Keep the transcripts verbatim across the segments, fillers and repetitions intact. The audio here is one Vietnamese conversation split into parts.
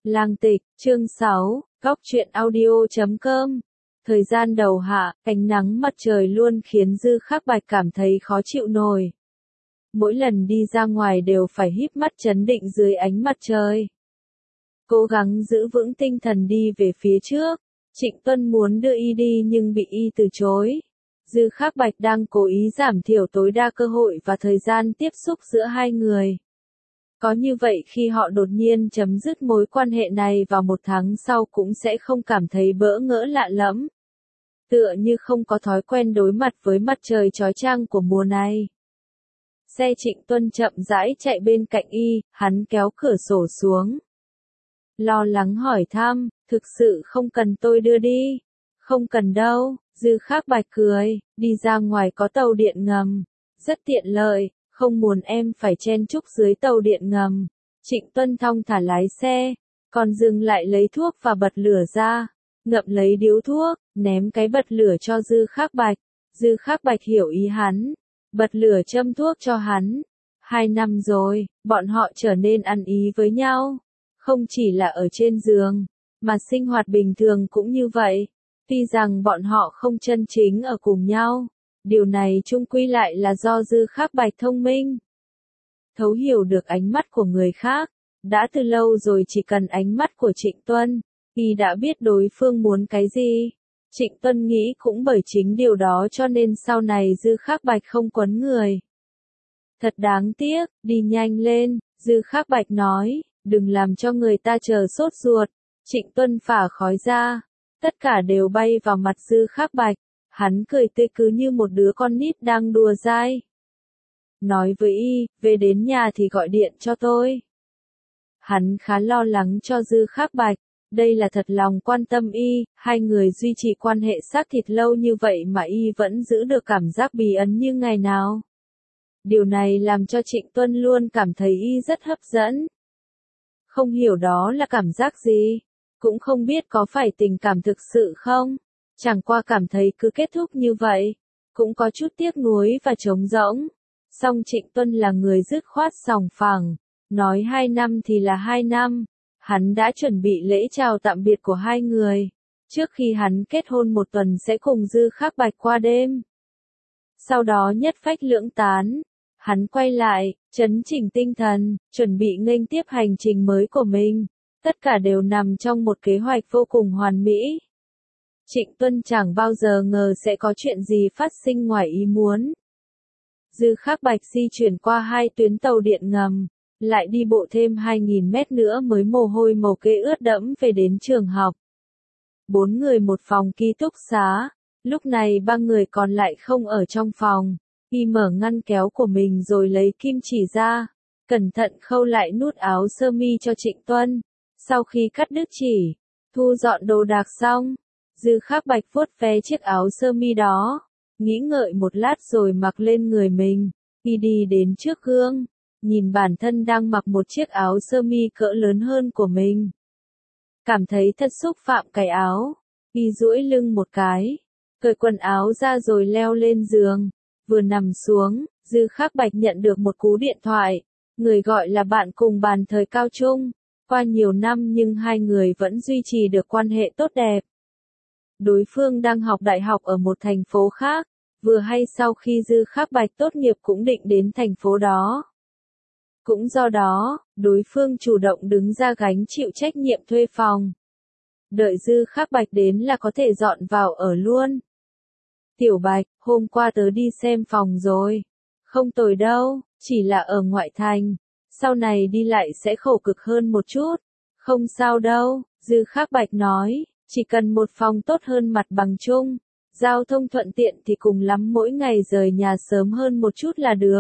Lang Tịch, chương sáu, góc truyện audio chấm com. Thời gian đầu hạ, ánh nắng mặt trời luôn khiến Dư Khắc Bạch cảm thấy khó chịu nổi. Mỗi lần đi ra ngoài đều phải híp mắt trấn định dưới ánh mặt trời. Cố gắng giữ vững tinh thần đi về phía trước. Trịnh Tuân muốn đưa y đi nhưng bị y từ chối. Dư Khắc Bạch đang cố ý giảm thiểu tối đa cơ hội và thời gian tiếp xúc giữa hai người. Có như vậy khi họ đột nhiên chấm dứt mối quan hệ này vào một tháng sau cũng sẽ không cảm thấy bỡ ngỡ lạ lẫm. Tựa như không có thói quen đối mặt với mặt trời chói chang của mùa này. Xe Trịnh Tuân chậm rãi chạy bên cạnh y, hắn kéo cửa sổ xuống. Lo lắng hỏi thăm, thực sự không cần tôi đưa đi. Không cần đâu, Dư Khắc Bạch cười, đi ra ngoài có tàu điện ngầm. Rất tiện lợi, không muốn em phải chen chúc dưới tàu điện ngầm. Trịnh Tuân thong thả lái xe, còn dừng lại lấy thuốc và bật lửa ra. Ngậm lấy điếu thuốc, ném cái bật lửa cho Dư Khắc Bạch. Dư Khắc Bạch hiểu ý hắn, bật lửa châm thuốc cho hắn. Hai năm rồi, bọn họ trở nên ăn ý với nhau. Không chỉ là ở trên giường, mà sinh hoạt bình thường cũng như vậy. Tuy rằng bọn họ không chân chính ở cùng nhau, điều này chung quy lại là do Dư Khắc Bạch thông minh. Thấu hiểu được ánh mắt của người khác, đã từ lâu rồi chỉ cần ánh mắt của Trịnh Tuân, y đã biết đối phương muốn cái gì. Trịnh Tuân nghĩ cũng bởi chính điều đó cho nên sau này Dư Khắc Bạch không quấn người. Thật đáng tiếc, đi nhanh lên, Dư Khắc Bạch nói, đừng làm cho người ta chờ sốt ruột. Trịnh Tuân phả khói ra, tất cả đều bay vào mặt Dư Khắc Bạch. Hắn cười tươi cứ như một đứa con nít đang đùa dai. Nói với y, về đến nhà thì gọi điện cho tôi. Hắn khá lo lắng cho Dư Khắc Bạch, đây là thật lòng quan tâm y, hai người duy trì quan hệ xác thịt lâu như vậy mà y vẫn giữ được cảm giác bí ẩn như ngày nào. Điều này làm cho Trịnh Tuân luôn cảm thấy y rất hấp dẫn. Không hiểu đó là cảm giác gì, cũng không biết có phải tình cảm thực sự không. Chẳng qua cảm thấy cứ kết thúc như vậy, cũng có chút tiếc nuối và trống rỗng. Song Trịnh Tuân là người dứt khoát sòng phẳng, nói hai năm thì là hai năm. Hắn đã chuẩn bị lễ chào tạm biệt của hai người. Trước khi hắn kết hôn một tuần sẽ cùng Dư Khắc Bạch qua đêm. Sau đó nhất phách lưỡng tán, hắn quay lại, trấn chỉnh tinh thần, chuẩn bị nghênh tiếp hành trình mới của mình. Tất cả đều nằm trong một kế hoạch vô cùng hoàn mỹ. Trịnh Tuân chẳng bao giờ ngờ sẽ có chuyện gì phát sinh ngoài ý muốn. Dư Khắc Bạch di chuyển qua hai tuyến tàu điện ngầm, lại đi bộ thêm hai nghìn mét nữa mới mồ hôi mồ kê ướt đẫm về đến trường học. Bốn người một phòng ký túc xá, lúc này ba người còn lại không ở trong phòng. Y mở ngăn kéo của mình rồi lấy kim chỉ ra, cẩn thận khâu lại nút áo sơ mi cho Trịnh Tuân. Sau khi cắt đứt chỉ, thu dọn đồ đạc xong, Dư Khắc Bạch vuốt ve chiếc áo sơ mi đó, nghĩ ngợi một lát rồi mặc lên người mình. Y đi đến trước gương, nhìn bản thân đang mặc một chiếc áo sơ mi cỡ lớn hơn của mình. Cảm thấy thật xúc phạm cái áo, y duỗi lưng một cái, cởi quần áo ra rồi leo lên giường. Vừa nằm xuống, Dư Khắc Bạch nhận được một cú điện thoại. Người gọi là bạn cùng bàn thời cao trung. Qua nhiều năm nhưng hai người vẫn duy trì được quan hệ tốt đẹp. Đối phương đang học đại học ở một thành phố khác, vừa hay sau khi Dư Khắc Bạch tốt nghiệp cũng định đến thành phố đó. Cũng do đó, đối phương chủ động đứng ra gánh chịu trách nhiệm thuê phòng. Đợi Dư Khắc Bạch đến là có thể dọn vào ở luôn. Tiểu Bạch, hôm qua tớ đi xem phòng rồi. Không tồi đâu, chỉ là ở ngoại thành. Sau này đi lại sẽ khổ cực hơn một chút. Không sao đâu, Dư Khắc Bạch nói, chỉ cần một phòng tốt hơn mặt bằng chung. Giao thông thuận tiện thì cùng lắm mỗi ngày rời nhà sớm hơn một chút là được.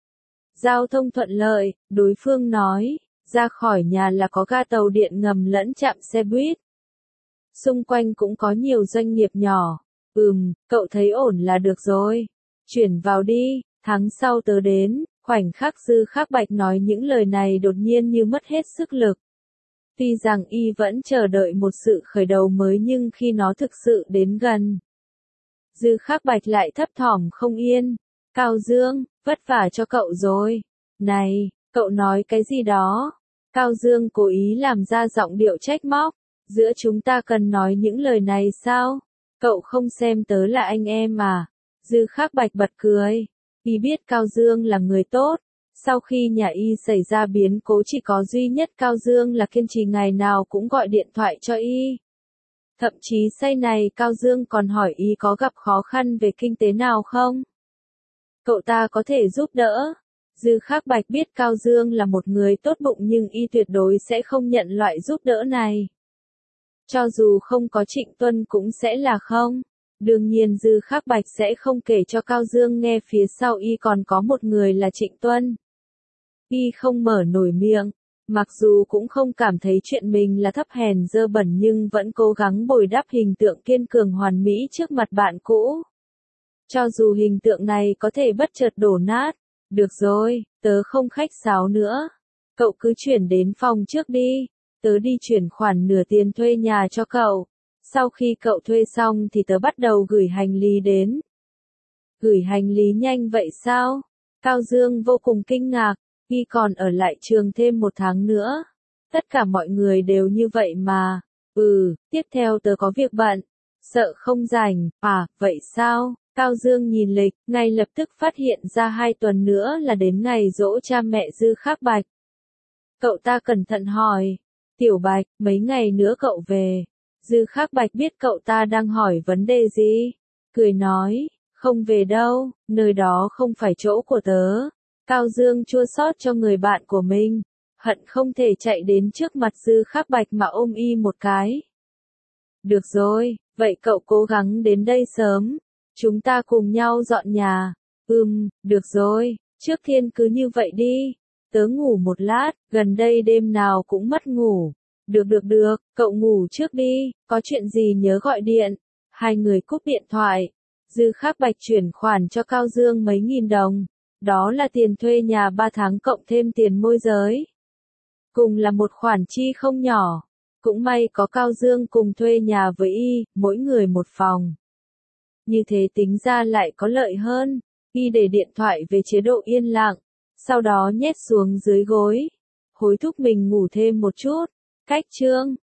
Giao thông thuận lợi, đối phương nói, ra khỏi nhà là có ga tàu điện ngầm lẫn trạm xe buýt. Xung quanh cũng có nhiều doanh nghiệp nhỏ. Ừm, cậu thấy ổn là được rồi. Chuyển vào đi, tháng sau tớ đến. Khoảnh khắc Dư Khắc Bạch nói những lời này đột nhiên như mất hết sức lực. Tuy rằng y vẫn chờ đợi một sự khởi đầu mới nhưng khi nó thực sự đến gần, Dư Khắc Bạch lại thấp thỏm không yên. Cao Dương, vất vả cho cậu rồi. Này, cậu nói cái gì đó? Cao Dương cố ý làm ra giọng điệu trách móc. Giữa chúng ta cần nói những lời này sao? Cậu không xem tớ là anh em à? Dư Khắc Bạch bật cười. Y biết Cao Dương là người tốt. Sau khi nhà Y xảy ra biến cố chỉ có duy nhất Cao Dương là kiên trì ngày nào cũng gọi điện thoại cho Y. Thậm chí say này Cao Dương còn hỏi Y có gặp khó khăn về kinh tế nào không? Cậu ta có thể giúp đỡ. Dư Khắc Bạch biết Cao Dương là một người tốt bụng nhưng Y tuyệt đối sẽ không nhận loại giúp đỡ này. Cho dù không có Trịnh Tuân cũng sẽ là không. Đương nhiên Dư Khắc Bạch sẽ không kể cho Cao Dương nghe phía sau Y còn có một người là Trịnh Tuân. Y không mở nổi miệng, mặc dù cũng không cảm thấy chuyện mình là thấp hèn dơ bẩn nhưng vẫn cố gắng bồi đắp hình tượng kiên cường hoàn mỹ trước mặt bạn cũ. Cho dù hình tượng này có thể bất chợt đổ nát. Được rồi, tớ không khách sáo nữa. Cậu cứ chuyển đến phòng trước đi. Tớ đi chuyển khoản nửa tiền thuê nhà cho cậu. Sau khi cậu thuê xong thì tớ bắt đầu gửi hành lý đến. Gửi hành lý nhanh vậy sao? Cao Dương vô cùng kinh ngạc. Y còn ở lại trường thêm một tháng nữa. Tất cả mọi người đều như vậy mà. Ừ, tiếp theo tớ có việc bận. Sợ không rảnh. À, vậy sao? Cao Dương nhìn lịch, ngay lập tức phát hiện ra hai tuần nữa là đến ngày giỗ cha mẹ Dư Khắc Bạch. Cậu ta cẩn thận hỏi. Tiểu Bạch, mấy ngày nữa cậu về. Dư Khắc Bạch biết cậu ta đang hỏi vấn đề gì. Cười nói, không về đâu, nơi đó không phải chỗ của tớ. Cao Dương chua xót cho người bạn của mình. Hận không thể chạy đến trước mặt Dư Khắc Bạch mà ôm Y một cái. Được rồi, vậy cậu cố gắng đến đây sớm. Chúng ta cùng nhau dọn nhà. Ừm, được rồi, trước tiên cứ như vậy đi. Tớ ngủ một lát, gần đây đêm nào cũng mất ngủ. Được được được, cậu ngủ trước đi, có chuyện gì nhớ gọi điện. Hai người cúp điện thoại. Dư Khắc Bạch chuyển khoản cho Cao Dương mấy nghìn đồng. Đó là tiền thuê nhà ba tháng cộng thêm tiền môi giới. Cùng là một khoản chi không nhỏ. Cũng may có Cao Dương cùng thuê nhà với Y, mỗi người một phòng. Như thế tính ra lại có lợi hơn. Y để điện thoại về chế độ yên lặng. Sau đó nhét xuống dưới gối. Hối thúc mình ngủ thêm một chút. Cách chương.